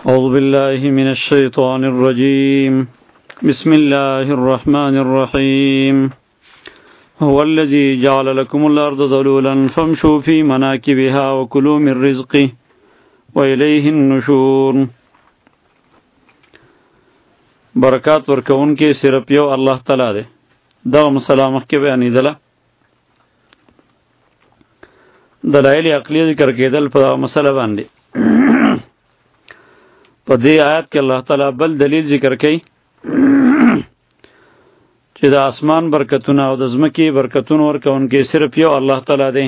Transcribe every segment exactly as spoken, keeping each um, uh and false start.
أعوذ بالله من الشيطان الرجيم بسم الله الرحمن الرحيم هو الذي جعل لكم الأرض ذلولا فامشوا في مناكبها وكلوا من رزقه وإليه النشور. برکات ورکون کې صرف یو الله تعالی دی. دا مسله مخکې بیانې دله. دلایل عقلی ذکر کېدل په مسله باندې. په دې آیات کې الله تعالی بل دلیل ذکر کوي چې د اسمان برکتونه او د ځمکې برکتونه ورکوونکی صرف یو الله تعالی دی.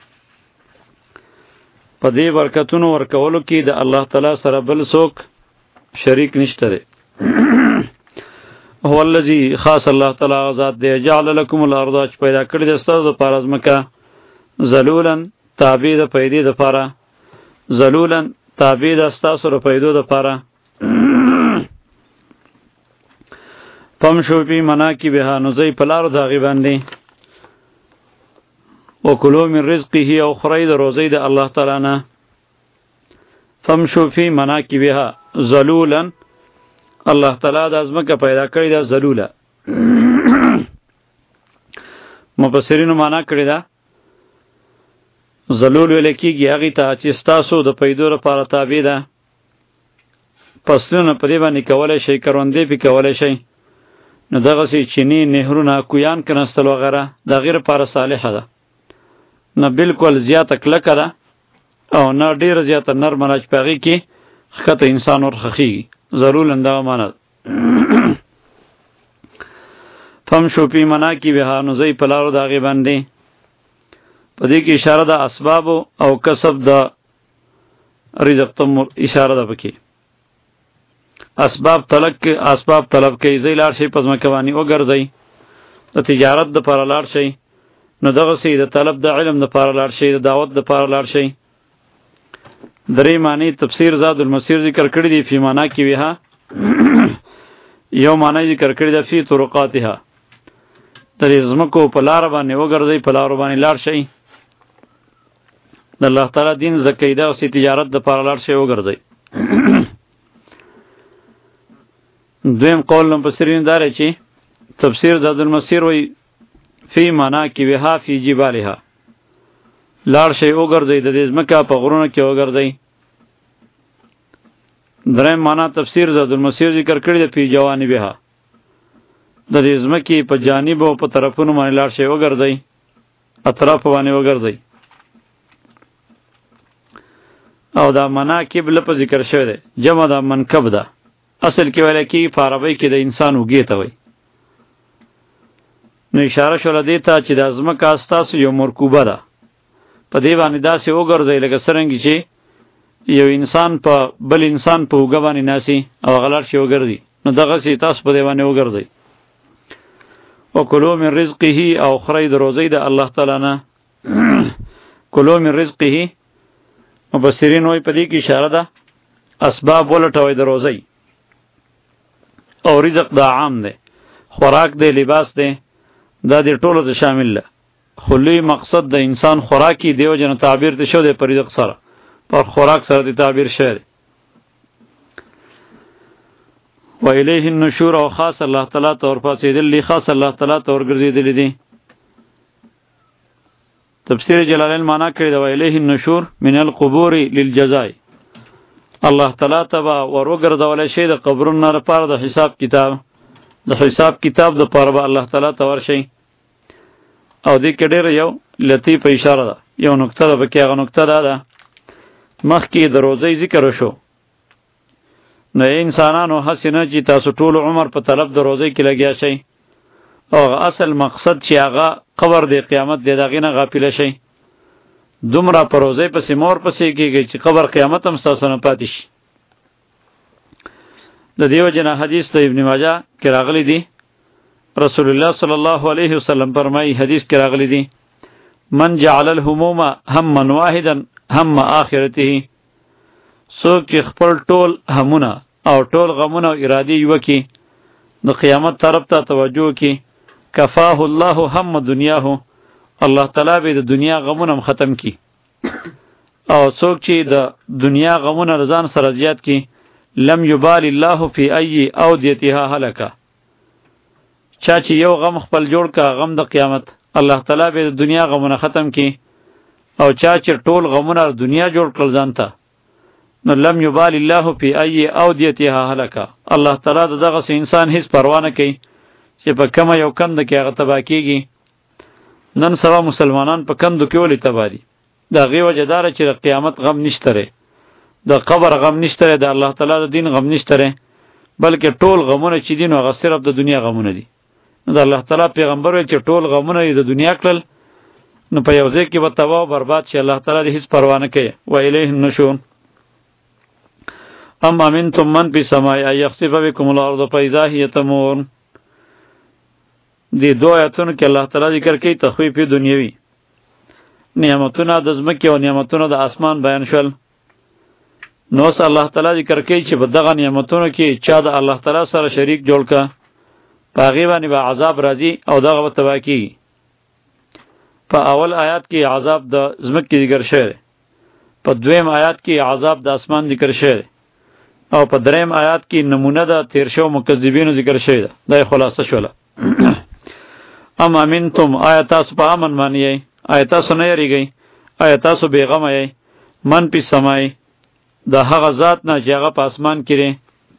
په دې برکتونو ورکولو کې د الله تعالی سره بل څوک شریک نشته دی. هو الذی خاص الله تعالی ذات دی جعل لكم الارض چې پیدا کړی د ستاسو لپاره ځمکه ذلولا تابع د پیدې لپاره ذلولا تابع د ستاسو د پیدو لپاره فمشوا فی مناکبها نو ځئ په لارو د هغې باندې وکلوا من رزقه او خورئ د روزۍ د الله تعالی نه. فمشوا فی مناکبها ذلولا الله تعالی د ځمکه پیدا کړې ده ذلوله. مفسرینو معنا کړې ده ذلول ویل کېږي هغې ته چې ستاسو د پیدو لپاره تابع ده. فصلونه په دې باندې کولی شئ، کروندې پې کولی شئ. نو دغسې چینې نهرونه کویان کنستل وغیره د هغې لپاره صالحه ده. نه بلکل زیاته کلکه ده او نه ډېره زیاته نرمه ده چې په هغې کې ښکته انسان ورخښېږي. ضرور دغه معنا ده. فمشوا فی مناکبها نو ځئ په لارو د هغې باندې. په دې کې اشاره ده اسباب او کسب د رزق ته اشاره ده. پکې اسباب طلب کې اسباب طلب کوي. ځئ لاړ شئ په ځمکه باندې وګرځئ. د تجارت دپاره لاړ شئ. نو دغسې د طلب د علم دپاره لاړ شئ، د دعوت دپاره لاړ شئ. درې معنی تفسیر زاد المسیر ذکر کړی دی. فی مناکبها یو معنی ذکر کړی ده فی طرقاتها، د دې ځمکو په لاره باندې وګرځئ، په لارو باندې لاړ شئ. د الله تعالی دین زده کوئ، دغسې تجارت دپاره لاړ شئ وګرځئ. دویم قول مفسرین دا دی چې تفسیر زاد المسیر وایي فی مناکبها فی جبالها، لاړ شئ وګرځئ، د دې ځمکه په غرونو کې وګرځئ. دریم معنا تفسیر زاد المسیر ذکر کړی ده فی جوانبها، د دې ځمکې په جانب او په طرفونو باندې لاړ شئ وګرځئ، اطراف باندې وګرځئ. او دا مناکب لپس ذکر شوی دی، جمع دا منکب ده. اصل کې ویل کېږي په عربۍ کې د انسان اوږې ته وایي. نو اشاره شوله دې ته چې دا ځمکه ستاسو یو مرکوبه ده، په دې باندې داسې وګرځئ لکه څرنګه چې یو انسان په بل انسان په اوږه باندې ناسي او هغه لاړ شي وګرځي. نو دغسې تاسو په دې باندې وګرځئ. وکلوا من رزقه او خورئ د روزۍ د الله تعالی نه. کلوا من رزقه مفسرین وایي په دې کې اشاره ده اسباب ولټوئ د روزۍ. او رزق دا عام دی، خوراک دی، لباس دی، دا دې ټولو ته شامل ده. خو لوی مقصد د انسان خوراکي دی، وجه نه تعبیر ته شو دی په رزق سره، پر خوراک سره دی تعبیر شوی دی. و الیه النشور او خاص الله تعالی ته ورپاڅېدل، خاص الله تعالی ته ورګرځېدلی دی. تفسیر جلالین معنا کړی ده و الیه النشور من القبور للجزاء، الله تعالی ته به ور وګرځولی شي د قبرونو نه لپاره د حساب کتاب، د حساب کتاب دپاره به الله تعالی ته ورشئ. او دې کې ډېره یو لطیفه اشاره ده، یو نکته ده پکې. هغه نکته دا ده مخکې د روزۍ ذکر وشو. نو انسانانو هسې نه چې تاسو ټول عمر په طلب د روزۍ کې لګیا شئ، او اصل مقصد چې هغه قبر دی، قیامت دی، د هغې نه غافله شئ. دومره په روزۍ پسې مور پسې کېږئ چې قبر قیامت هم ستاسو نه پاتې شي. د دې وجې نه حدیث د ابن ماجه کې راغلی دی، رسول الله صلی الله علیه وسلم فرمایي، حدیث کې راغلی دی من جعل الهموم هما واحدا هم آخرته، څوک چې خپل ټول همونه او ټول غمونه او ارادې یوه کړي د قیامت طرف ته توجه کړي، کفاه الله هم دنیاه، الله تعالی به د دنیا غمونه هم ختم کړي. او څوک چې د دنیا غمونه ځان سره زیات کړي لم یبال الله فی ای اودیتها هلکا. چا چې یو غم خپل جوړ کا غم د قیامت، الله تعالی به د دنیا غمونه ختم کی. او چا چې ټول غمونه دنیا جوړ کړل ځانته، نو لم یبال الله فی ای اودیتها هلکا. الله تعالی دغه انسان هیڅ پروا نه کوي چې په کومه یو کند کې هغه تباه کیږي. نن سبا مسلمانان په کندو کې ولې تباه دي؟ د هغې وجه دا ده چې د قیامت غم نشته دی، د قبر غم نشته دی، د الله تعالی د دین غم نشته دی، بلکې ټول غمونه چې دي نو هغه صرف د دنیا غمونه دي. نو د الله تعالی پیغمبر ویل چې ټول غمونه یې د دنیا کړل، نو په یو ځای کې به تباه او برباد شي. الله تعالی دې هیڅ پروا نه کوي. و الیه النشور. ام امنتم من فی السماء ان یخسف بکم الارض فاذا هی تمور. دی دو آیاتونو کې الله تعالی ذکر کوي تخویف دنیوي، نعمتونه د ځمکې او نعمتونه د اسمان بیان شول. نو اوس الله تعالی ذکر کوي چې په دغه نعمتونو کې چا د الله تعالی سره شریک جوړ کا، په هغې باندې به عذاب راځي او دغه به تباه کېږي. په اول آیات کې عذاب د ځمکې ذکر شوی دی، په دویم آیات کې عذاب د اسمان ذکر شوی دی، او په دریم آیات کې نمونه د تیر شو مکذبینو ذکر شوی ده. دا خلاصه شوله. ام امنتم، آیا تاسو په امن باندې یئ؟ آیا تاسو نه یریږئ؟ آیا تاسو بېغمه یئ؟ من فی السماء، د هغه ذات نه چې هغه په اسمان کې دی.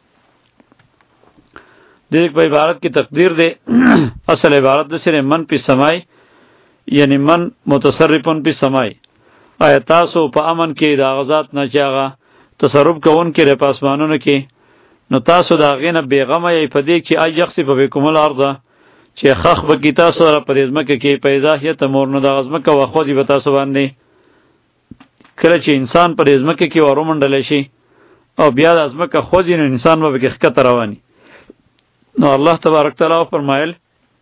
د دې په عبارت کې تقدیر دی، اصل عبارت د سره من فی السماء، یعنی من متصرفون فی السماء. آیا تاسو په امن کې د هغه ذات نه چې هغه تصرف کوونکی دی په اسمانونو کې، نو تاسو د هغې نه بېغمه یئ په دې چې ای یخسف بکم الارض، چې خخ بکی تاسو سره په دې ځمکه کې فاذا هی تمور، نو دغه ځمکه وخوځي به تاسو باندې. کله چې انسان په دې ځمکه کې ور ومنډلی شي او بیا د ځمکه خوځي، نو انسان به پکې ښکته رواني. نو الله تبارک تعالی وفرمایل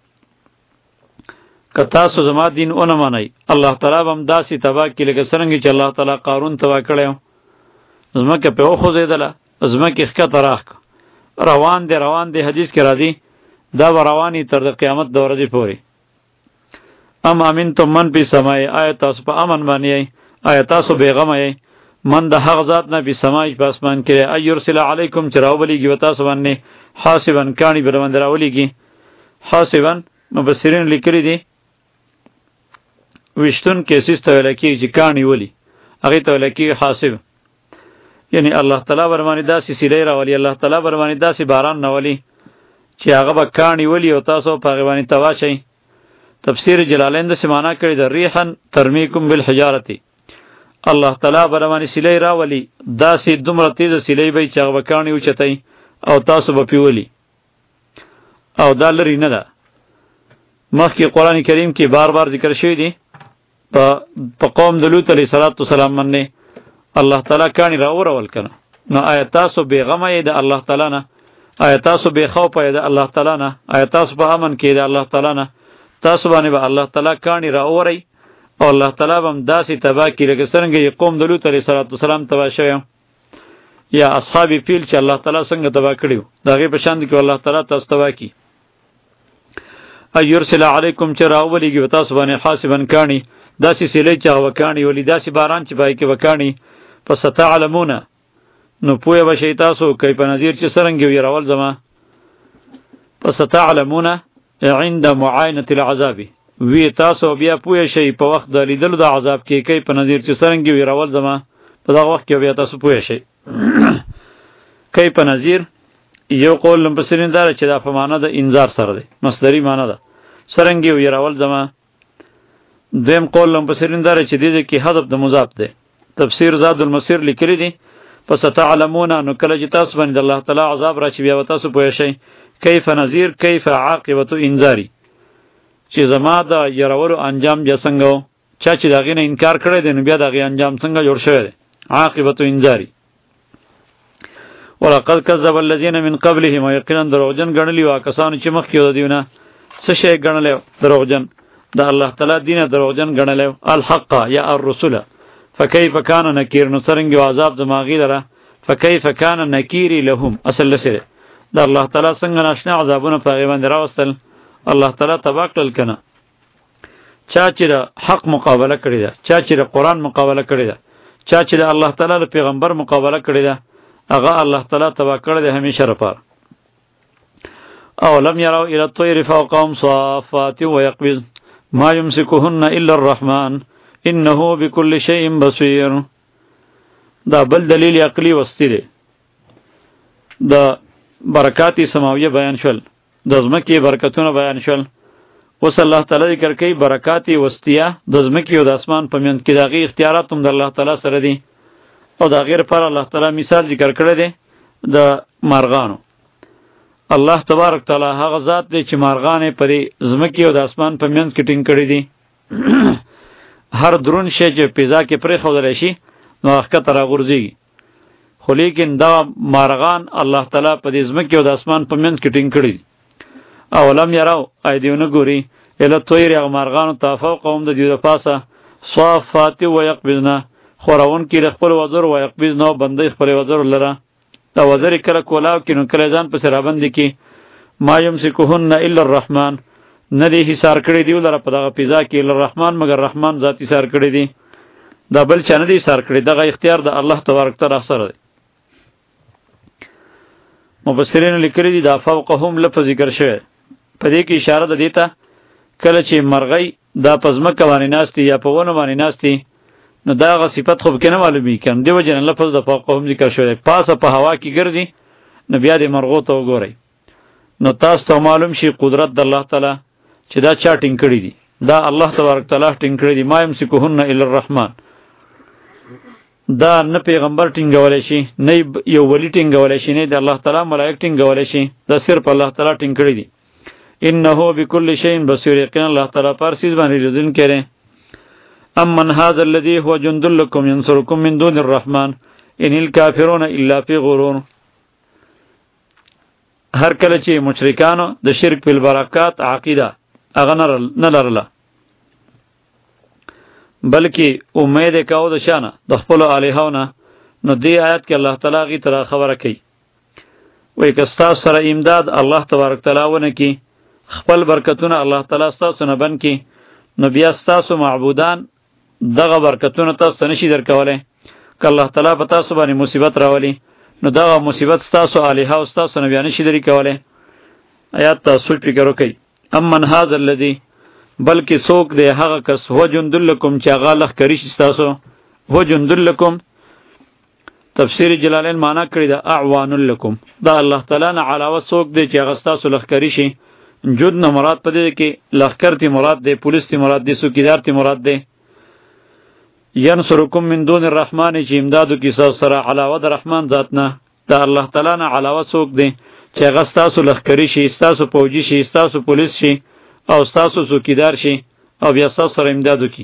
که تاسو زما دین ونه منئ، الله تعالی به هم داسې تباه کړي لکه څرنګه چې الله تعالی قارون تباه کړی و. ځمکه پرې وخوځېدله، ځمکې ښکته راښ روان دی روان دی حدیث کې راځي دا به رواني تر د قیامت د ورځې پورې. ام امنتم من فی السماء، آیا تاسو په امن باندې یئ؟ آیا تاسو بېغمه یئ؟ من د هغه ذات نه فی السماء په اسمان کې دی، ان یرسل علیکم چې راوبلیږي به تاسو باندې حاسبا کاڼي به باندې راولیږي. حاسبا مفسرین لیکلي دي ویشتون کیسیس ته ویل کېږي چې کاڼي ولي، هغې ته ویل کېږي حاسب. یعنی الله تعالی بر باندې داسې سیلۍ راولي، الله تعالی بر باندې داسې باران راولي چې هغه به کاڼي ولي او تاسو په هغې باندې تباه شئ. تفسیر جلالین داسې معنا کړې ده ریحا ترمیکم بالحجارة، الله تعالی بر باندې سیلۍ راولي، داسې دومره تیزه سیلۍ به چې هغه به کاڼي اوچتئ او تاسو به پې ولي. او دا لرې نه ده، مخکې قرآن کریم کې بار بار ذکر شوی دی په قوم د لوط علیه السلام باندې الله تعالی کاڼي راورول کنه. نو آیا تاسو بېغمه یې د الله تعالی نه؟ آیا تاسو بې خوفه یې د الله تعالی نه؟ آیا تاسو په امن کې د الله تعالی نه؟ تاسو باندې به الله تعالی کاڼي راوورئ او الله تعالی به هم داسې تباه کړي لکه څرنګه یې قوم د لوط علیه السلام تباه شوی یا اصحاب فیل چې الله تعالی څنګه تباه کړي وو، د هغې په شان کې الله تعالی تاسو تباه کړي. ان یرسل علیکم چې راوبلیږي به تاسو باندې حاسبا کاڼي، داسې سیلۍ چې هغه به کاڼي ولي، داسې باران چې په هغې کې به کاڼي. فستعلمون، نو پوهه به شئ تاسو کیف نظیر چې څرنګه ویرول زما. فستعلمون عند معاینة العذاب، وی تاسو بیا پوهه شئ په وخت د لیدلو د عذاب کې کیف نظیر چې څرنګه ویرول زما، په دغه وخت کې بیا تاسو پوهه شئ. کیف نظیر یو قول مفسرین دا چې دا په معنا د انذار سره دی، مصدری معنا ده څرنګه ویرول زما. دویم قول مفسرین دا چې دې کې حذف د مضاف دی. تفسیر زاد المسیر لیکلی دی پس تعلمون، نو کله چې تاسو باندې الله تعالی عذاب راشي بیا تاسو پوه شئ کیف نذیر کیف عاقبت انذاری، چې زما د یرولو انجام بیا څنګه و، چا چې د هغې نه انکار کړی دی نو بیا د هغې انجام څنګه جوړ شوی دی. عاقبت انذاری. ولقد کذب الذین من قبلهم، یقینا دروغجن ګڼلي وو کسانو چې مخکې د دوی نه څه شی ګڼلی و، دروغجن د الله تعالی دین دروغجن ګڼلی و. الحق یا الرسول فکیف کان نکیر، نو څرنګه عذاب د ماغی لره فکیف کان نکیری لهم، اصل لسره د الله تعالی څنګه ناشنا عذابونه په هغې باندې راوستل، الله تعالی تباه کړل کنه. چا چې د حق مقابله کړې ده، چا چې د قرآن مقابله کړې ده، چا چې د الله تعالی د پیغمبر مقابله کړې ده، هغه الله تعالی تبا کړی دی همیشه لپاره. اولم یروا الی الطیر فوقهم صافات ویقبض ما یمسکهن الا الرحمن انه بكل شیء بصیر. دا بل دلیل عقلی وستی دی. د برکات سماویه بیان شول، د ځمکې برکتونه بیان شول. اوس الله تعالی ذکر کوي برکات وستیه د ځمکې او د اسمان په منځ کې دغه اختیارات هم د الله تعالی سره دي. او دا غیر پر الله تعالی مثال ذکر کړی دی د مارغانو. الله تبارک تعالی هغه ذات دی چې مارغانې په دې ځمکې او د اسمان په منځ کې ټینګ کړي دي. هر درون شی چې فضا کې پرېښودلی شي نو ښکته راغورځېږي، خو لیکن دا مارغان الله تعالی په دې ځمکې او د اسمان په منځ کې ټینګ کړي دي. اولم یروا ای دیو نه ګوري الی الطیر هغه مارغانو ته فوقهم د دوی د پاسه صافات ویقبضن خورونکي د خپل وزر ویقبضن او بندۍ خپل وزر لره. دا وزر کله کولاو کې نو کله ځان پسې رابندې کې. ما یمسکهن الا الرحمن نه دی حصار کړی دی لره په دغه فضا کې الا الرحمن مگر رحمان ذات حصار کړی دی. دا بل چا نه دی حصار کړی، دغه اختیار د الله تبارک تعالی سره دی. مفسرین لیکلي دي دا فوقهم لفظ ذکر شوی په دې کې اشاره ده دیته کله چې مرغۍ دا په ځمکه باندې ناستي یا په ونو باندې ناستي نو دا هغه صفت خو کې نه معلومي کم دی وجه نه لفظ د فوقهم ذکر شوی. پاسه په هوا کې ګرځي نو بیا د مرغو ته وګورئ نو تاسو ته معلوم شي قدرت د الله تعالی چې دا چا ټینګ کړي دي. دا الله تبارک تعالی ټینګ کړي دي. ما یمسکهن الا الرحمن. دا نه پیغمبر ټینګولی شي، نه یو ولی ټینګولی شي، نه د الله تعالی ملائک ټینګولی شي. دا صرف الله تعالی ټینګ کړي دي. انه بكل شيء بصير. یقینا الله تعالی پر چیز باندې لیدونکی دی. امن هذا الذي هو جند لكم ينصركم من دون الرحمن ان الكافرون الا في غرور. هر کله چې مشرکانو د شرک په برکات عقیده هغه نه لرله بلکې امید کاو د شانه د خپل الہونه، نو دی آیت کې الله تعالی غي تر خبره کوي وای که ستاسو سره امداد الله تبارک تعالی ونه کی، خپل برکتونه الله تعالی ستاسو نه بن کی، نو بیا ستاسو معبودان دغه برکتونه تاسو نشي درکولای. که الله تعالی په تاسو باندې مصیبت راولي نو دغه مصیبت ستاسو الہ او ستاسو نه بیا نشي درې کولای. آیات تاسو فکر وکړئ. امن هذا الذي بلکې څوک دی هغه کس هو جند لکم چې هغه لښکري شي ستاسو. هو جند لکم تفسیر جلالین معنا کړی دا اعوان لکم. دا الله تعالی نه علاوه څوک دی چې هغه ستاسو لښکري شي. جد نه مراد پدې کې لښکر تی مراد دی، پولیس تی مراد دی، څوکیدار تی مراد دی. ینصرکم من دون الرحمن چې امدادو کې ستاسو سره علاوه د رحمان ذات نه. دا الله تعالی نه علاوه څوک دی چې هغه ستاسو لښکري شي، ستاسو فوجي شي، ستاسو پولیس شي او ستاسو څوکیدار شي او بیا ستاسو سره امداد وکړي.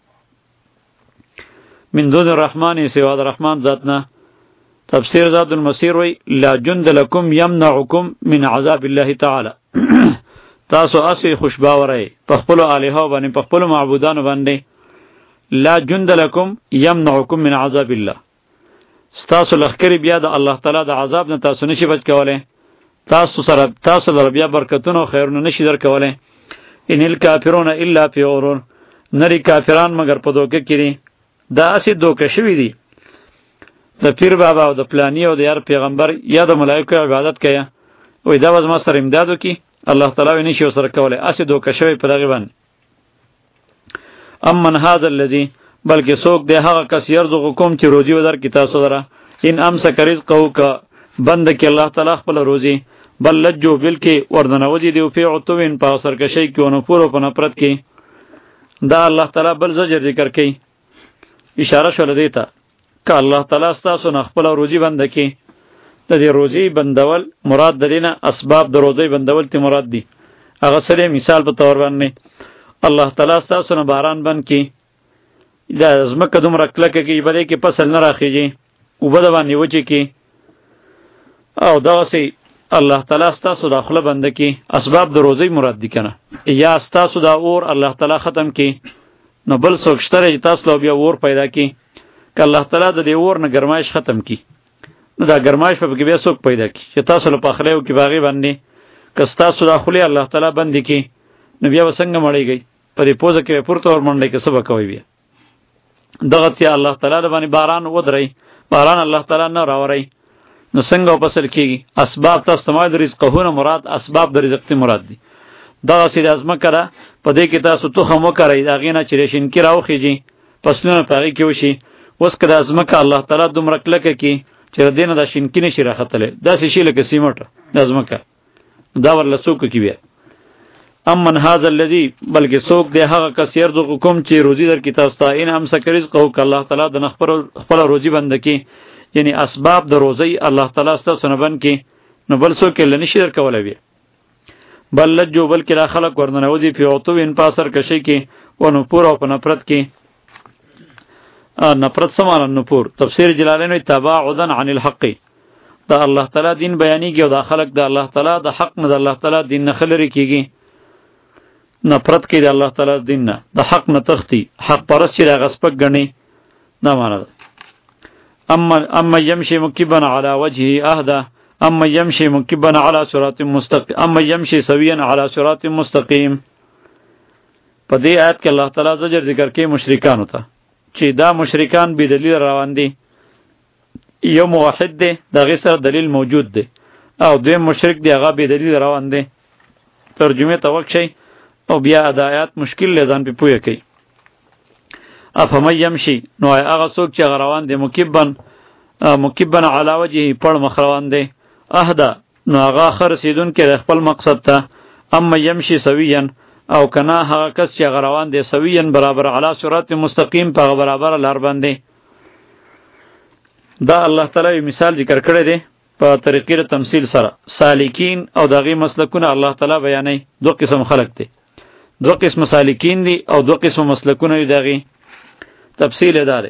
من دون الرحمن سوا د رحمان ذات نه. تفسیر زاد المسیر وی لا جند لکم یمنعکم من عذاب الله تعالی. تاسو اسی خوشباوری په خپلو الہو باندې په خپلو معبودانو باندې. لا جند لکم یمنعکم من عذاب الله. ستاسو لښکرې بیا د الله تعالی د عذاب نه تاسو نشي بچ کولی. تاسو سره تاسو لره بیا برکتونه او خیرونه نشي درکولی. ان الکافرون الا فی غرور. نری کافران مگر په دوکه کې دي. دا اسی دوکه شوي دي. د پیر بابا او د پلانی او د یار پیغمبر یا د ملائکو عبادت کوي وای دا وز ما سره امداد وکي، الله تعالی نشي وسره کولی. اسی دوکه شوي په دغه باندې. امن هذا الذي بلکې څوک دی هغه کس یرزقکم چې روزي ودر کی تاسو دره. ان امسک رزقه کا بند کې الله تعالی خپل روزي بل لجو بلکې وردنوځي دی په عتوین په سرکشي کې ونه پورو په نفرت کې. دا الله تعالی بل زجر ذکر کوي، اشاره شول دیتا که الله تعالی ستاسو نه خپل روزي بند کی. د دې روزي بندول مراد د دینه اسباب د روزي بندول تی مراد دي. هغه سره مثال په تور باندې الله تعالی ستاسو نه باران بند کی، دا زمکه دومره کلکه کې بلې کې فصل نه راخیږي او بده باندې وچی کی، او دا سي الله تعالی ستاسو داخله بنده کی. اسباب د روزي مراد دي کنه. یا ستاسو دا اور الله تعالی ختم کی نو بل څوک شته چې تاسو بیا اور پیدا کی. که الله تعالی د دې اور نه ګرمایش ختم کی نو دا ګرمایش په کې بیا څوک پیدا کی چې تاسو له پخلیو کې باغی باندې. که ستاسو داخله الله تعالی بند کی نو بیا وسنګ مړیږي په دې پوزه کې پورته ور منډه کې سبا کوي. بیا دغه ته الله تعالی باندې باران ودرې، باران الله تعالی نه راوري نو څنګه فصل کیږي؟ اسباب تاسو ته د رزقونه مراد اسباب د رزق مراد دي. دغه سید ازمکه ده په دې کې تاسو تخم وکړئ دا غینه چې رشین کی راوخیږي فصلونه پغې کې وشي. اوس کله ازمکه الله تعالی دومره کلکه کی چې دینه د شینکی نشي راختله داسې شي لکه سیمټ د ازمکه دا ورله څوک کی بیا. امن هاذا الذی بلکې څوک دی هغه کس یرزقکم چې روزي در کی تاسو ته ان هم سکه رزق او الله تعالی د نخبر خپل روزي بند کی یعنی اسباب د روزي الله تعالی ستاسو نه بند کی نو بل څوک لنی شي در کولای وي. بل لجو بلکې را خلق ورننوځي په اوتو ان پاسر کشي کې ونو پور او په نفرت کې نفرت سمانه نپور. تفسیر جلالین وی تباعدا عن الحق دا الله تعالی دین بیانیږي او دا خلق د الله تعالی د حق نه د الله تعالی دین نه خلری کیږي نفرت کوي د الله تعالی دین نه د حق نه تختی حق پرست چې د غصب غني نه معنا ده. اما اما يمشي مكبا على وجهه اهدى اما يمشي مكبا على صراط مستقيم اما يمشي سويا على صراط مستقيم. په دې آیت کې الله تعالی زجر ذکر کوي مشرکان ته چې دا مشرکان بی دلیل روان دي. یو موحد دی دغه سره دلیل موجود دی او دوی مشرک دی هغه بی دلیل روان دی. ترجمه ته وکشي او بیا ادایات مشکل لزان په پوهه کوي. افهم يمشي نو هغه څوک چې روان دی مکبن مکبن علی وجهه پړ مخ روان دی اهدا نو هغه خر سیدون کې خپل مقصد ته. اما يمشي سويا او کنا هغه کس چې روان دی سويا برابر علی صراط مستقیم په برابر لار باندې. دا الله تعالی مثال ذکر کړی دی په طریقې تمثيل سره. سالکین او دغه مسلکونه الله تعالی بیانوي. دو قسم خلق دي دو قسم سالکین دي او دو قسم مسلکونه دي. دغه تفصیل اداره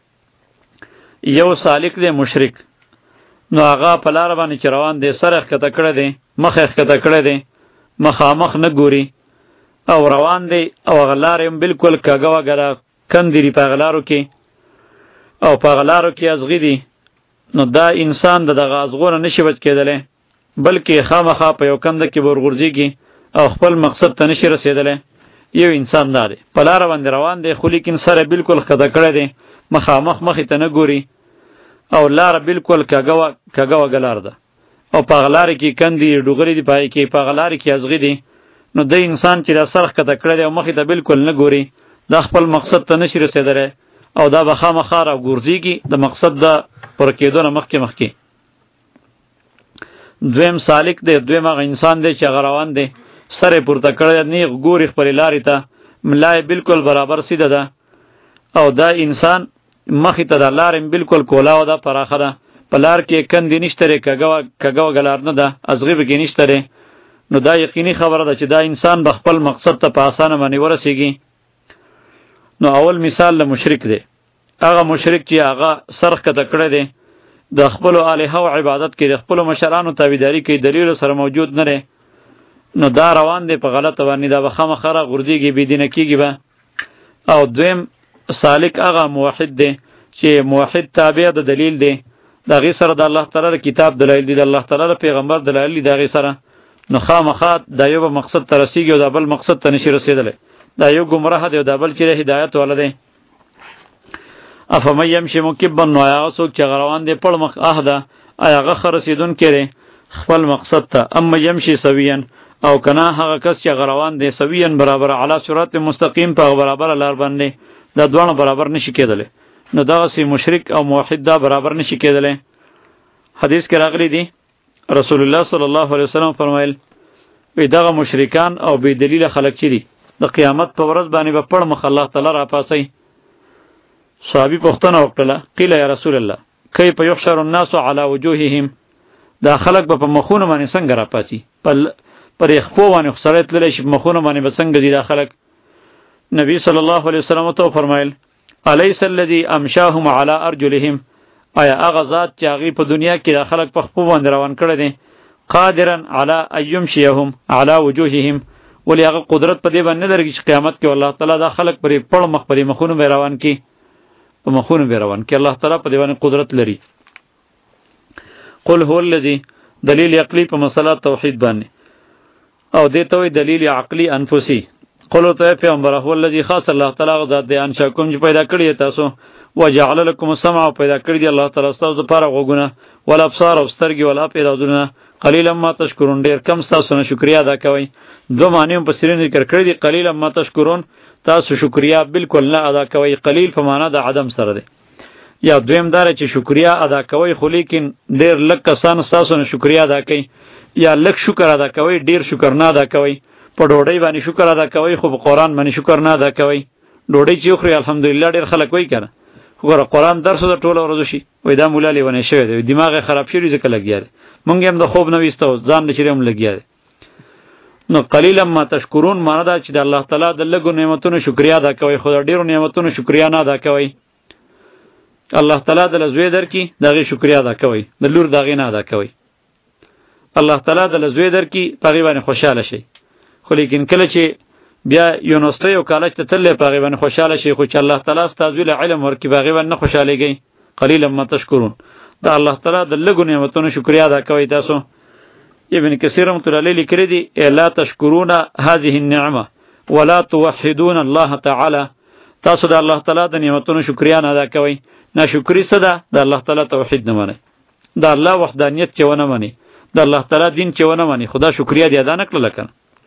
یو سالک دی مشرک نو هغه په لار باندې روان دی سره کته کړی دی مخ کته کړی دی مخامخ نه ګوري او روان دی او غلارم بالکل کاګه وګره کندری په غلارو کې او په غلارو کې ازغی دی. نو دا انسان د دغه ازغونه نشي بچ کېدلی بلکې خامخا په یو کند کې ورغورځيږي او خپل مقصد ته نشي رسیدلی. یو انسان دا دی په لار باندې روان دی خو لیکن سره بالکل کته کړی دی مخامخ مخ ته نه ګوري او لار بالکل کاګه کاګه وګلار ده او په غلار کې کندی ډوغری دی پای کې په غلار کې ازغی دی. نو د انسان چې د سرخ کته کړی دی او مخ ته بالکل نه ګوري دا خپل مقصد ته نشي رسیدلی او دا به خامخا را ګورځيږي د مقصد د پر کېدو نه مخکې مخکې. دویم سالک دی دویم هغه انسان دی چې روان دی سره پورته کړی نه ګوري خپل لارې ته ملای بالکل برابر سیده ده او دا انسان مخ ته د لارې بالکل کولاو ده پراخه ده په لار کې کندې نشته ری کګه کګه وګلار نه ده ازغی به کې نشته ری. نو دا یقیني خبره ده چې دا انسان به خپل مقصد ته په اسانه باندې ورسیږي. نو اول مثال له مشرک دی هغه مشرک چې هغه سرخ کته کړی دی د خپل الها او عبادت کې د خپل مشرانو تابعداري کوي دلیل سره موجود نه لري. نو دا روان دی په غلطه باندې دا به خامخره غورځيږي بيدینه کیږي به. او دویم سالک هغه موحد دی چې موحد تابع د دلیل دی دغه سره د الله تعالی کتاب دلایل دی د الله تعالی پیغمبر دلایل دی دغه سره. نو خامخا دا یو مقصد ته رسیږي او دا بل مقصد ته نشي رسیدلی. دا یو گمراه دی او دا بل چې هدایت ولده. افهم يمشي مكبا نو هغه څوک چې روان دی پړ مخ اهدا هغه خرسیدون کړي خپل مقصد ته. اما يمشي سويا او کنا هغه کس چې روان دی سويا برابر علی صراط مستقیم په برابر لار باندې دا دوه برابر نشي کېدلی. نو دا سي مشرک او موحد دا برابر نشي کېدلی. حدیث کې راغلی دی رسول الله صلی الله علیه وسلم فرمایل وی دغه مشرکان او بی دلیل خلق چي دي د قیامت په ورځ باندې به پړ مخ الله تعالی را پاسي. صحابي پوښتنه وکړه قیل یا رسول الله کیف یحشر الناس علی وجوههم دا خلق به په مخونه باندې څنګه را پاسي پر پر خپو باندې خسرت للی شي مخونه باندې به څنګه دي دا خلق. نبی صلی الله علیه وسلم ته فرمایل الیس الذی امشاهم علی ارجلهم آیا هغه ذات چې هغه په دنیا کې دا خلق په خپو باندې روان کړی دي قادرا علی ایمشیهم علی وجوههم ولی هغه قدرت په دې باندې درګي چې قیامت کې الله تعالی دا خلق پرې پړ مخ پرې مخونه به روان کی په مخونه به روان کی الله تعالی په دې باندې قدرت لري. قل هو الذی دلیل عقلی په مسله توحید باندې او دې ته وی دلیل عقلی انفسی. قل تو پیغمبر هو الذی خاص الله تعالی ذات دې انشاکم چې پیدا کړی تاسو وجعل لكم السمع پیدا کړی دی الله تعالی تاسو لپاره غوګونه ول ابصار او سترګې ول پیدا دونه قلیلا ما تشکرون ډیر کم تاسو نه شکریا ادا کوئ دو معنی په سرین ذکر کړی دی قلیلا ما تشکرون تاسو شکریا بالکل نه ادا کوئ قلیل په معنا د عدم سره دی یا دویم دار چې شکریا ادا کوئ خو لیکن ډیر لک کسان تاسو نه شکریا ادا کوي یا لک شکر ادا کوئ ډیر شکر نه ادا کوئ په ډوډۍ باندې شکر ادا کوئ خو په قرآن باندې شکر نه ادا کوئ ډوډۍ چې خوري الحمدلله ډیر خلک وایي کنه وګوره قرآن درس د ټوله ورځ شي وای دا مولا لیونه شوی دی دماغ خراب شوی ځکه لګیا دی مونږ هم د خوب نه ویستو ځان نشری هم لګیا دی نو قلیلا ما تشکرون معنا دا چې د الله تعالی د لګو نعمتونو شکریا ادا کوي خو د ډیرو نعمتونو شکریا نه ادا کوي الله تعالی د لزوی در کی دغه شکریا ادا کوي د لور دغه نه ادا کوي الله تعالی د لزوی در کی پغی باندې خوشاله شي خو لیکن کله چې بیا یونیورسيټي او کالج ته تللی پغی باندې خوشاله شي خو چې الله تعالی ستاسو له علم ورکی پغی باندې خوشالهږي قلیلا ما تشکرون دا الله تعالی د لګو نعمتونو شکریا ادا کوي تاسو ابن کثیر رحمۃ اللہ علیہ لیکلی دی لا تشکرون هذه النعمه ولا توحدون الله تعالی تاسو د الله تعالی د نعمتونو شکریا نه ادا کوي ناشکری څه ده د الله تعالی توحید نه مانی د الله وحدانیت چې ونه مانی د الله تعالی دین چې ونه مانی خدا شکریا دی ادا نکړه لکه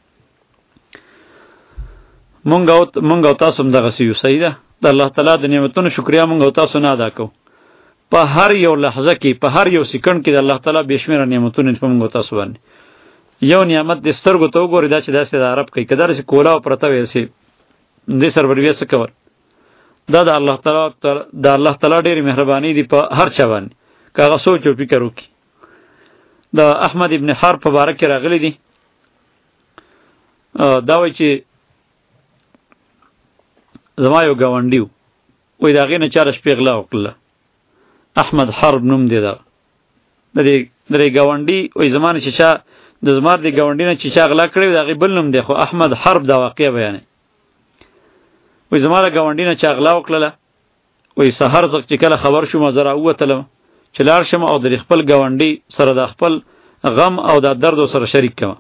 مونږ او مونږ او تاسو هم دغه سیو صحیح ده د الله تعالی د نعمتونو شکریا مونږ او تاسو نه ادا کوو په هر یو لحظه کې په هر یو سکند کې د الله تعالی بشمیره نعمتونه په مونږ او تاسو باندې یو نعمت د سترګو ته وګورئ دا چې داسې د عرب کوي کدار سي کولا او پرته وي سي دې سر ور څه کول دا د الله تعالی د الله تعالی ډېر مهرباني دی په هر چا باندې کاغه سوچ او فکر وکړي د احمد ابن حرب په باره کې راغلی دی دا وایي چې زما یو ګاونډیو وای دا غینه چارش پیغلا وکړه احمد حرب نوم دی دا د دې د دې ګاونډي وای زمانه چې چا د زمار دی ګاونډي نه چې چا غلا کړی دا غي بل نوم دی خو احمد حرب دا واقعي بیان وای زماره ګاونډي نه چا غلا وکړه وای سحر ځکه چې کله خبر شوم زرا وته چې لار شم او د خپل ګاونډي سره د خپل غم او د درد سره شریک کما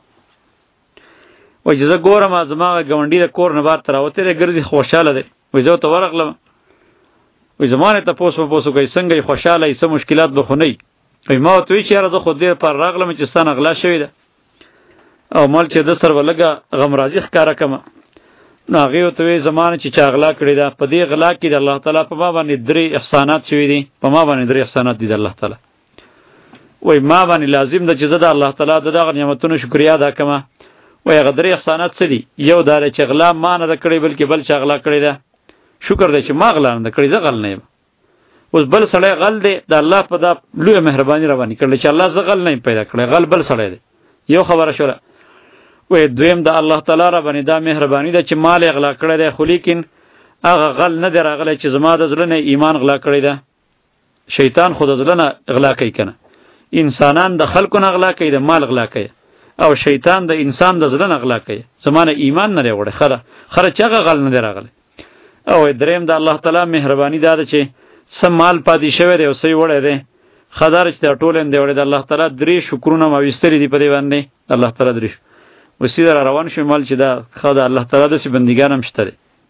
وای چې زه ګورم زما ګاونډي د کور نه بار تر اوته ګرځي خوشاله دی وای زه ته ورغلم وای زمانه ته پوسو پوسو کوي څنګه خوشاله ای څه مشکلات به خو نه وي ما ته وی چې راځه خو دې پر راغلم چې ستانه غلا شوی ده او مال چې د سر ولګه غم راځي ښکارا کما نو هغه ته وی زمانه چې چا غلا کړی ده په دې غلا کې د الله تعالی په ما باندې درې احسانات شوی دي په ما باندې درې احسانات دي د الله تعالی وای ما باندې لازم ده چې زه د الله تعالی دغه نعمتونو شکریا ادا کما وای غدری احسانات څه دي یو دا چې غلا ما نه کړی بلکې بل چې غلا کړی ده شکر دې چې ما غلا نه کړی زه غل نه یم اوس بل سړی غل دی د الله په دا لوی مهرباني رواني کړل چې الله زه غل نه پیدا کړی غل بل سړی دی یو خبره شوله وای دویم د الله تعالی را باندې دا مهرباني ده چې مال غلا کړی دی خو لیکن هغه غل نه دی راغلی چې زما د زړه نه ایمان غلا کړی ده شیطان خود د زړه نه غلا کوي کنه انسانان د خلکو نه غلا کوي د مال غلا کوي او شیطان د انسان د زړه نه غلا کوي زمانه ایمان نه وړي خره خره چاغه غل نه دی راغلی او دریم د الله تعالی مهرباني ده چې سم مال پاتې شوی دی او سې وړی دی خدار چې ټول اند وړي د الله تعالی درې شکرونه ما وستری دی په دی باندې الله تعالی درې وسیدر روان شو مال چې دا خدای الله تعالی د سي بندګان هم شته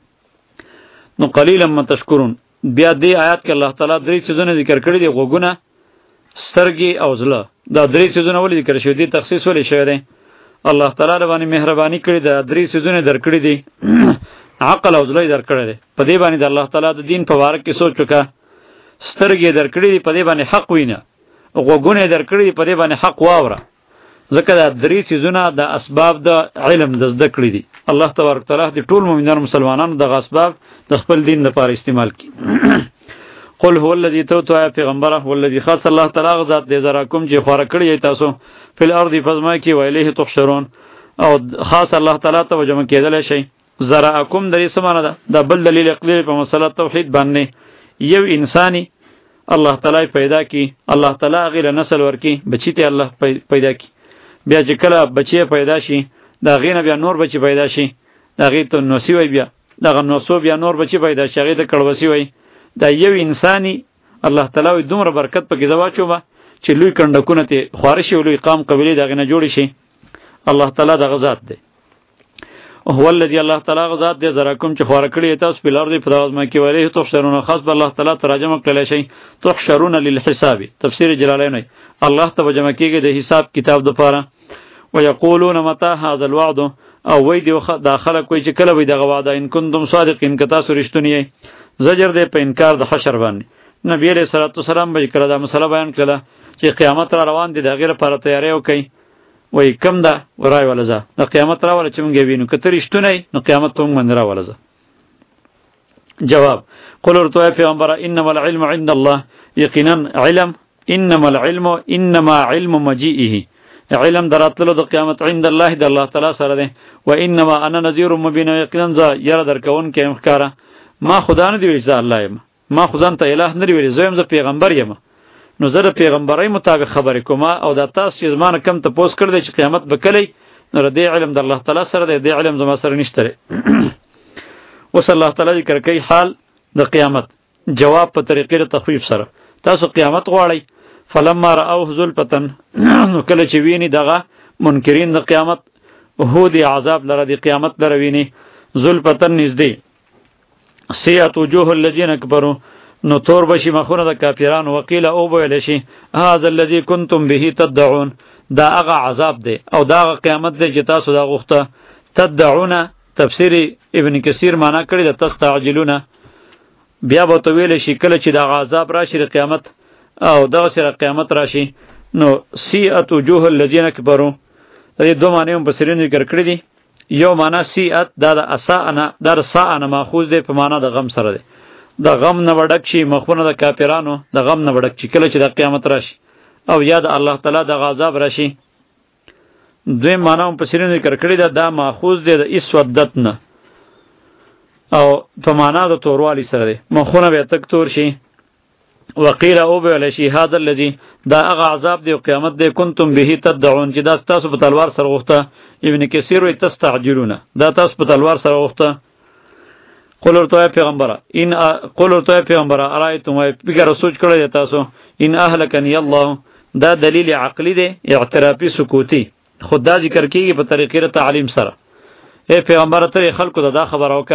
نو قلیلا ما تشکرون بیا دې آیات کې الله تعالی درې څه ذکر کړی دی غوګونه سترګي او زله دا درې څه ولې ذکر شوی دی تخصیص ولې شوی دی الله تعالی باندې مهرباني کړی دا درې څه درکړي دي عقل او زله درکړي دي په دې باندې د الله تعالی د دین په واره کې سوچ وکړه سترګي درکړي دي په دې باندې حق وینه غوګونه درکړي دي په دې باندې حق واوره ځکه دا درې څه د اسباب د علم د زده کړې دي الله تبارک تعالی د ټول مؤمنانو مسلمانانو د اسباب د خپل دین لپاره استعمال کړي قل هو الذي توتو يا پیغمبره هو الذي خاص الله تعالی ذات دې زراکم چې خور کړی تاسو فل ارض فزما کې ویله تحشرون او خاص الله تعالی ته جمع کېدل شي زراکم درې سمانه ده د بل دلیل عقلی په مسله توحید باندې یو انساني الله تعالی پیدا کی الله تعالی غیر نسل ورکی بچی ته الله پیدا کی بیا چې کله بچی پیدا شي دا غینه بیا نور بچی پیدا شي دا غی ته نوسی وای بیا دا نوسو بیا نور بچی پیدا شي غی ته کړوسی وای دا یو انساني الله تعالی دومره برکت پکې زواچو با چې لوی کندکونه ته خارشي لوی قام قبلی دغه نه جوړ شي الله تعالی دغه ذات دی هو الذي الله تعالی غزاد دې زراکم چې خور کړی تاسو په لار دې په داوز ما کې ویلې تحشرون خاص به الله تعالی ترجمه کړل شي تحشرون للحساب تفسیر جلالین الله ته جمع کېږي د حساب کتاب د پاره ويقولون متى هذا الوعد او وای دی داخله کوي چې کله وي دغه وعده ان کنتم صادقین کتا سرشتونی زجر دې په انکار د حشر باندې نبی علیہ الصلوۃ والسلام به کړه دا مسله بیان کړه چې قیامت را روان دي د غیر لپاره تیاری وکړي وای کم ده ورای ولزه د قیامت را ول چې موږ وینو کته رښتونه نو قیامت هم من را ولزه جواب قل ورته پیغمبر انما العلم عند الله یقینا علم انما العلم انما علم مجيئه علم دراتلو د قیامت عند الله د الله تعالی سره ده و انما انا نذير مبين یقینا ز یره درکون کې مخکاره ما خدا نه دی ویل الله یم ما خدان ته الہ نه دی ویل زویم ز پیغمبر یم نو زه د پیغمبرای مطابق خبرې کوم او دا تاسو چې زمانه کم ته پوس کړی چې قیامت به کلی نو دې علم د الله تعالی سره دی دې علم زما سره نشته وصلی الله تعالی ذکر کوي حال د قیامت جواب په طریقې د تخفیف سره تاسو قیامت غواړئ فلما راوه ذلفتن نو کله چې ویني دغه منکرین د قیامت هو دی عذاب لره دی قیامت لره ویني ذلفتن نږدې سیئت وجوه الذین کفروا نو تور بشي مخونه د کافرانو وقیل او بویل شي هذا الذي كنتم به تدعون دا هغه عذاب دی او دا هغه قیامت دی چې تاسو دا غوښته تدعون تفسیر ابن کثیر معنا کړی د تستعجلون بیا به تو ویل شي کله چې دا عذاب راشي قیامت او دا سره قیامت راشي نو سیئت وجوه الذين كفروا دې دوه معنی هم بصیرین ذکر کړی دي یو معنا سیئت دا د اساءنا دا ساءنا ماخوذ دی په معنا د غم سره دی د غم نه وډک شي مخونه د کافرانو د غم نه وډک شي کله چې د قیامت راشي او یاد الله تعالی د غضب راشي دوی معنا هم بصیرین ذکر کړی دا د ماخوذ دی د اسودت نه او په معنا د توروالی سره دی مخونه به تک تور شي وقیل او به شي هذا الذي دا هغه عذاب دی قیامت دی کنتم به تدعون چې دا تاسو په تلوار سره غوښته ابن کثیر وی تستعجلون دا تاسو په تلوار سره غوښته قل ورته پیغمبر ان قل ورته پیغمبر ارایتم فکر سوچ کړی تاسو ان اهلکنی الله دا دلیل عقلی دی اعترافی سکوتی خود دا ذکر کیږي په طریقې تعلیم سره اے پیغمبر ته خلکو دا خبر اوکا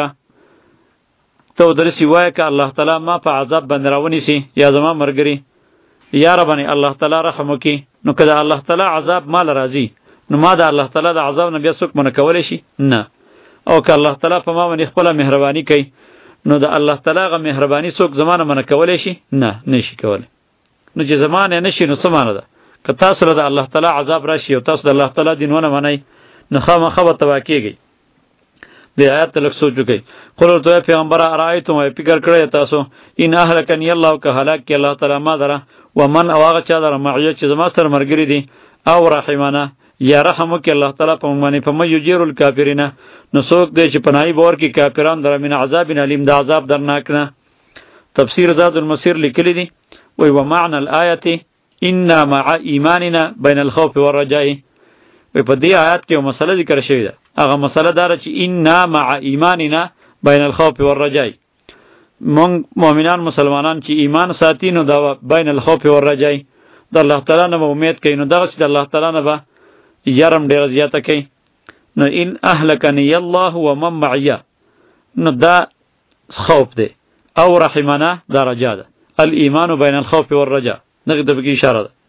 تو درسی وای ک الله تعالی ما په عذاب باندې راونی سي یا زما مرګري یا ربانی الله تعالی رحم وکي نو کله الله تعالی عذاب مال راضي نو ما د الله تعالی د عذاب نه بیا څوک من کول شي نه او ک الله تعالی په ما باندې خپل مهرباني کوي نو د الله تعالی غ مهرباني څوک زمانه من کول شي نه نشي کول نو چې زمانه نشي نو سمانه ده ک تاسو له الله تعالی عذاب راشي او تاسو د الله تعالی دینونه منئ نو خامخا به تواکیږي د آیات تلک سوچو کوي قل تو پیغمبر ارایتم ای فکر کړی تاسو ان اهلکنی الله که هلاک کی الله تعالی ما دره ومن اواغه چا دره معیه چې زما سره مرګری دي او رحمانه یا رحم وکي الله تعالی په باندې په ميجير الکافرین نو څوک دی چې پناهي بور کی کافرانو در من عذاب علیم د عذاب درناک نه تفسیر زاد المسیر لیکلی دی وی و معنى الآیه ان مع ایماننا بین الخوف والرجاء وی په دې آیات کې یو مسله ذکر شوی ده هغه مسله دار چې ان مع ایماننا بین الخوف والرجاء مون مؤمنان مسلمانان چې ایمان ساتي نو دا بین الخوف والرجاء د الله تعالی نه امید کوي نو دغه چې د الله تعالی نه به یارم ډیر زیاته کوي نو ان اهلکنی الله ومن معي نو دا خوف دی او رحمنا درجه ده الایمان بین الخوف والرجاء دغه د بګی اشاره ده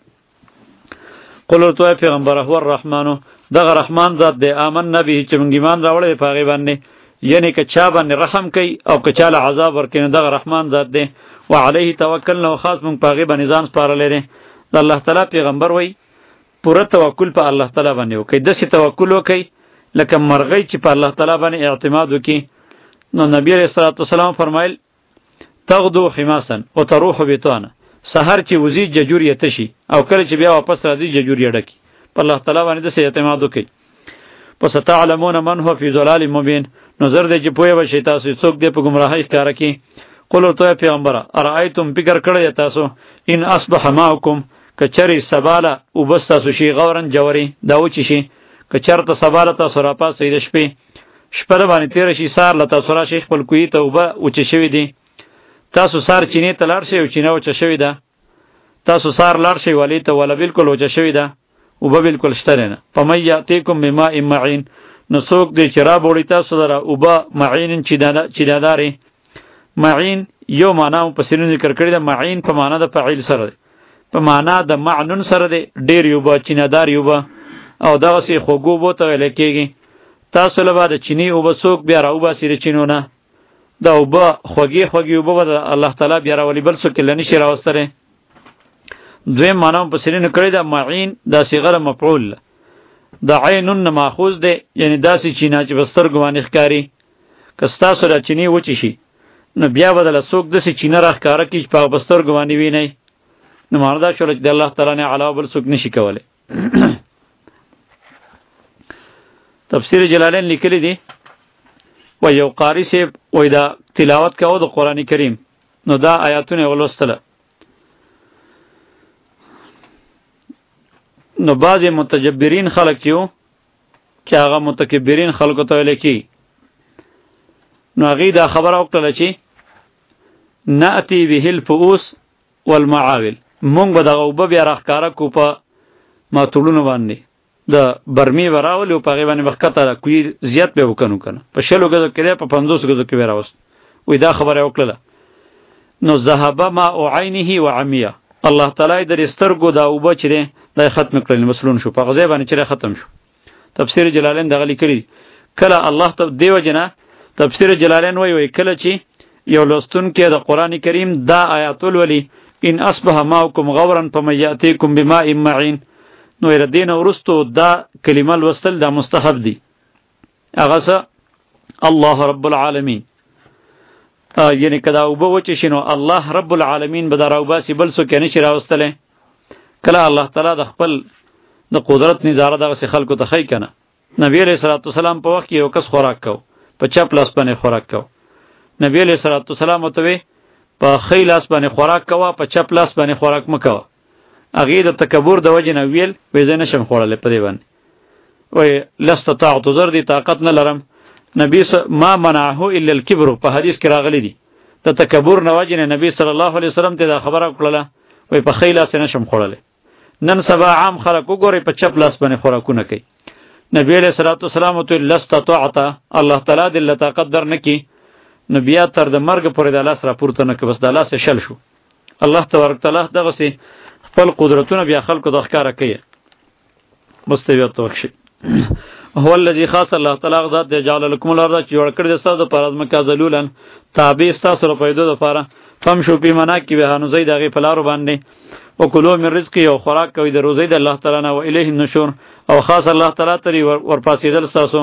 قل تو پیغمبر هو الرحمن دغه رحمان ذات دی امن نبی چې مونږ ایمان راوړې پاغي باندې یعنی که چا باندې رحم کوي او که چا له عذاب ورکینه دغه رحمان ذات دی وعليه توکلنا خاص مونږ پاغي باندې ځان سپارلې دي د الله تعالی پیغمبر وای پوره توکل په الله تعالی باندې وکي دسه توکل وکي لکه مرغۍ چې په الله تعالی باندې اعتماد وکي نو نبی رسول الله صلی الله علیه وسلم فرمایل تغدو حماسا وتروح بطانا سحر چې وزي ججوریه تشي او کله چې بیا واپس راځي ججوریه ډکی په الله تعالی باندې د اعتماد وکي پس تعلمون من هو فی ضلال مبین نظر دې چې پوهه وشي تاسو څوک دې په گمراهی ښکارا کی قول تو پیغمبر ارایتم فکر کړی تاسو ان اصبح ماکم کچری سباله او بس تاسو شي غورن جوری دا و چی شي کچرته سباله تاسو را پاسې د شپې شپه باندې تیر شي سار لته سره شي خپل کوی توبه او چی شوی دی تاسو سار چینه تلار شي او چینه او چ شوی ده تاسو سار لار شي ولی ته ولا بالکل او چ شوی ده اوبه بالکل شته نه. فمن یاتیکم بماء معین، نو څوک دی چې را بوړي تاسو لره اوبه معین چینهدارې. معین یو معنا مفسرین ذکر کړې ده، معین په معنا د فاعل سره ده، په معنا د معنون سره ده، ډېر اوبه چینهدار اوبه او دغسې خوږو اوبو ته ویل کېږي. تاسو له به د چینې اوبه څوک بیا راوباسي د چینو نه، دا اوبه خوږې خوږې اوبه به د الله تعالی بیا راولي، بل څوک یې له نشي راوستلی. دویم معنا مفسرینو کړې ده معین دا صیغه مفعول د عینون نه ماخوذ دی، یعنی داسې چینه چې په سترګو باندې ښکاري. که ستاسو دا چینې وچې شي نو بیا به دله څوک داسې چینه راښکاره کړي چې په هغه په سترګو باندې وینئ، نو معنا دا شوله چې د الله تعالی نه علاوه بل څوک نشي کولی. تفسیر جلالین لیکلی دی و یو قاری صاحب وای دا تلاوت کوو د قرآن کریم، نو دا آیاتونه یې ولوستله، نو بعضې متجبرین خلق چې وو چې هغه متکبرین خلقو ته ویلی کېږي، نو هغې دا خبره وکړله چې نأتي به الفؤوس والمعاول، مونږ به دغه اوبه بیا راښکاره کړو په ماتوړونو باندې، د برمې به راولي او په هغې باندې به ښکته کوي زیات به یې وکنو که نه، په شلو ګزو کې دی په پنځوسو ګزو کې به یې راوست. وایي دا خبره یې وکړله. نو ذهبه ماء عینه و عمیه، الله تعالی د سترګو دا اوبه چې دی دا یې ختم کړل، مسلون شو، په هغه ځای باندې چې ختم شو. تفسیر جلالین دغه لیکلي کله الله ته دې وجې نه تفسیر جلالین وایي وایي کله چې یو لوستونکی د قرآن کریم دا آیات ولولي ان اصبح ماؤکم غورا فمن یأتیکم بماء معین، نو یې د دې نه وروستو دا کلمه لوستل دا مستحب دي. هغه څه الله رب العالمین، یعنی که دا اوبه وچې شي نو الله رب العالمین به دا راوباسي، بل څوک یې نشي راوستلی. کله الله تعالی د خپل د قدرت نظاره دغسې خلکو ته ښیي که نه. نبی علیه صلات وسلام په وخت کې یو کس خوراک کو، په چپ لاس باندې خوراک کو. نبی علیه صلات وسلام ورته وی په ښی لاس باندې خوراک کوه، په چپ لاس باندې خوراک مه کوه. هغې د تکبر د وجې نه ویل وایي زه نشم خوړلی په دې باندې، وایي لستطاعت، زر دې طاقت نه لرم. نبی ما منعه الا الکبر په حدیث کې راغلی دي، د تکبر نه وجې نه نبی صلی الله علیه وسلم ته دا خبره وکړله، وایي په ښی لاس نشم خوړلی. نن سبا عام خلک وګورئ په چپ لاس باندې خوراکونه کوي. نبی علیه صلات وسلام ورته ویل لستطاعت، الله تعالی دې له طاقت در نه کړي، نو بیا تر د مرګ پورې د لاس راپورته نه کړه، بس د لاس یې شل شو. الله تبارک تعالی دغسې خپل قدرتونه بیا خلکو ته ښکاره کوي. بس ته بیا توښي هو الذي خاص الله تعالی ذات دی جعل لكم الارض چې جوړ کړی دی ستاسو دپاره ځمکه ذلولا تابع ستاسو د پیدو دپاره، فامشوا فی مناکبها، نو ځئ د هغې په لارو باندې، وکلوا من رزقه، او خوراک کوئ د روزۍ د الله تعالی نه، و الیه النشور، او خاص الله تعالی ته ورپاڅېدل ستاسو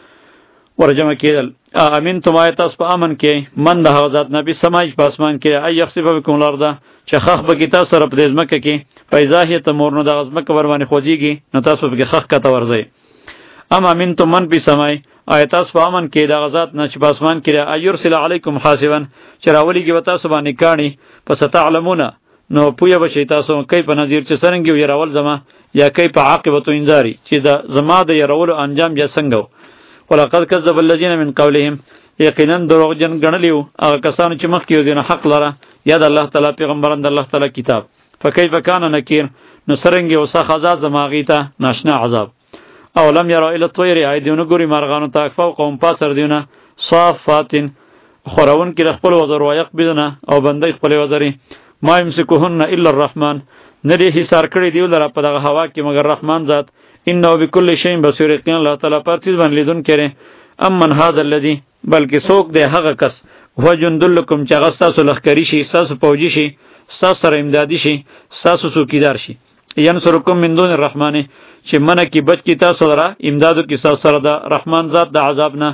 ورجمع کېدل. امنتم آیا تاسو په امن کې من د هغه ذات نه په سمای په اسمان کې ای یخسف بكم الارض چې خخ به کې تاسو سره په دې ځمکه کې پیدا هي ته مور نو د ځمکه ور باندې خوځيږي، نو تاسو به خخ کته ورځي. ام امنتم من په سمای آیا تاسو په امن کې د هغه ذات نه چې په اسمان کې ایرسل علیکم حاسبا چې راولېږي به تاسو باندې کاڼي، پس تعلمون نو پوهه بشئ تاسو کوي په نظیر چې څرنګه يرول زما یا کوي په عاقبت انذاری چې د زما د يرولو انجام یا څنګه. ولقد كذب الذين من قبلهم، یقینا دروغجن ګڼلیو هغه کسانو چې مخکې دي نه حق لره یا د الله تعالی پیغمبران د الله تعالی کتاب. فکیف کان نکیر، نو څرنګه اوسه خزا زماغی ته ناشنا عذاب. او لم يروا الى الطير، ایدیونه ګوري مارغانو ته فوقهم پاسر دیونه صافاتن خورون کې خپل وزر وایق بدنه او بندې خپل وزري، ما يمسكهن الا الرحمن، ندی حصار کړی دی لره په دغه هوا کې مگر رحمان ذات، انه بكل شيء بصير، یقینا الله تعالی پر چیز باندې لیدون کړي. امن هذا الذي، بلکې څوک دی هغه کس، هو جندلکم چې هغه ستاسو لښکري شي، ستاسو فوجي شي، ستاسو سره امدادي شي، ستاسو څوکیدار شي. ینصرکم من دون الرحمن، چې منه کې بچ کی تاسو سره امدادو کې تاسو سره د رحمان ذات د عذاب نه،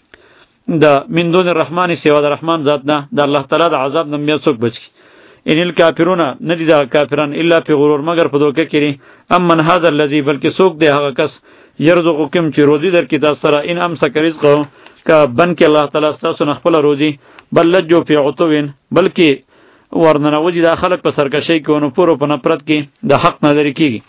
د من دون الرحمن سوا د رحمان ذات نه د الله تعالی د عذاب نه مې څوک بچ کی. ان الکافرون، ندی دا کافران الا فی غرور، مگر په دوکه کې. امن هذا الذی، بلکې څوک دی هغه کس، یرزقکم چې روزي در کې تاسو سره، ان امسک رزقه، کا بن کې الله تعالی تاسو نه خپل روزي، بل لجو فی عتوین، بلکې ورننوځي دا خلک په سرکشي کې ونو پورو په نفرت کې د حق نه لري کېږي.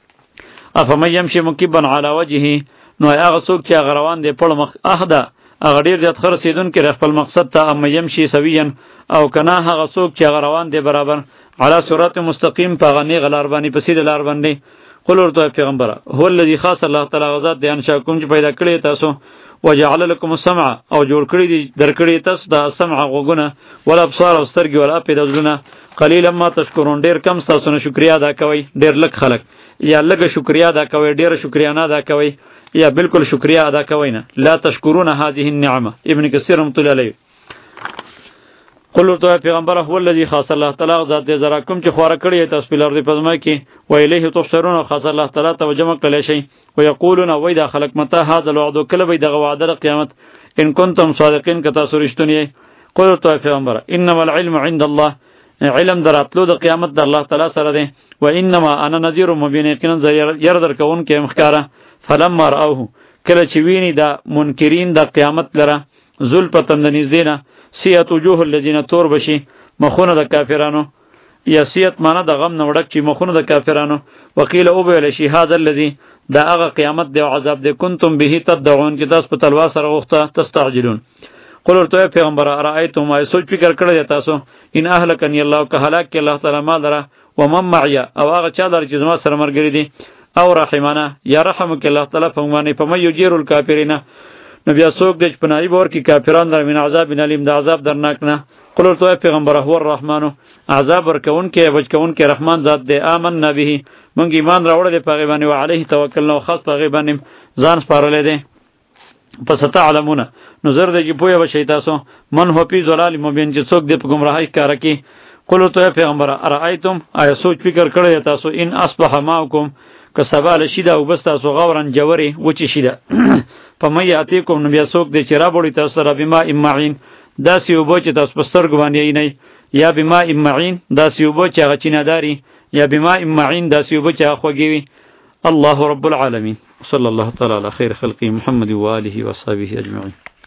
افمن یمشي مکبا علی وجهه، نو هغه څوک چې هغه روان دی پړ مخ اهدا، هغه ډېر زیات ښه رسېدونکی دی خپل مقصد ته. اما یمشي سویا، او کنه هغه څوک چې هغه روان دی برابر، علی صراط مستقیم، په هغه نیغه لار باندې، په سیده لار باندې. قل ورته پیغمبره هو الذی خاص الله تعالی غزاد دی انشاکم چې پیدا کړی تاسو وجعل لكم السمع او جوړ کړی دی درکړی تاسو د سمع غوګونه ولا ابصار او سترګې ولا پیدازونه قلیلا ما تشکرون ډیر کم تاسو نه شکریا ادا کوي ډیر لک خلق یا لګه شکریا ادا کوي ډیر شکریا نه ادا کوي یا بالکل شکریا ادا کوي نه لا تشکرون هذه النعمه ابن کثیر رحمۃ اللہ علیہ قل تو پیغمبر هو الذی خاص الله تعالی ذات دې زرا کوم چې خواره کړی تاسو په لار دی پزما کې و الیه تحشرون خاص الله تعالی ته جمع کړی شي و یقولون و اذا خلق متى هذا الوعد کله به دغه وعده قیامت ان کنتم صادقین که تاسو رښتونی قل تو پیغمبر انما العلم عند الله علم دراتلو د قیامت د الله تعالی سره دی و انما انا نذیر مبین یقینا ير در کون کې مخکاره فلما راوه کله چې ویني د منکرین د قیامت لره ذل پتند نږدې نه سیات وجوه الذین تور بشي مخونه د کافرانو یا سیات معنی د غم نه وړک چې مخونه د کافرانو وقیل او به شی هذا الذی دا هغه قیامت دی او عذاب دی کنتم به تدعون چې تاسو په تلوار سره وخته تستعجلون قل ورته پیغمبر ارایتم ما سوچ فکر کړی تاسو ان اهلکنی الله که هلاک الله تعالی ما دره و من معي او هغه چا در چې زما سره مرګری دي او رحمانه یا رحمک الله تعالی فمانه فمن یجیر الکافرین نو بیا څوک د پناهی بور کې کافران در من عذاب علیم د عذاب درناک نه قل ورته پیغمبر هو الرحمن عذاب ورکون کې بچ کون کې رحمان ذات دی آمنا به مونږ ایمان راوړل په غیبانه او علیه توکلنا او خاص په غیبانه ځان سپارلې دي پس تعلمون نو زر د چې پوهه بشي تاسو من هو پی ذلال مبین چې څوک د گمراهی کار کوي قل ورته پیغمبر ارایتم آیا سوچ فکر کړی تاسو ان اصبح ماکم که سبال شیدا او بس تاسو غورن جوری وچی شیدا پمای اتیکم نو بیا څوک د چر بوړی تاسو سره بما امعين داسی وبو چې تاسو پستر غوانی نه یا بما امعين داسی وبو چې هغه چیناداری یا بما امعين داسی وبو چې خوږی الله رب العالمین صلی الله تعالی علی خیر خلقی محمد و آله و صحبه اجمعین.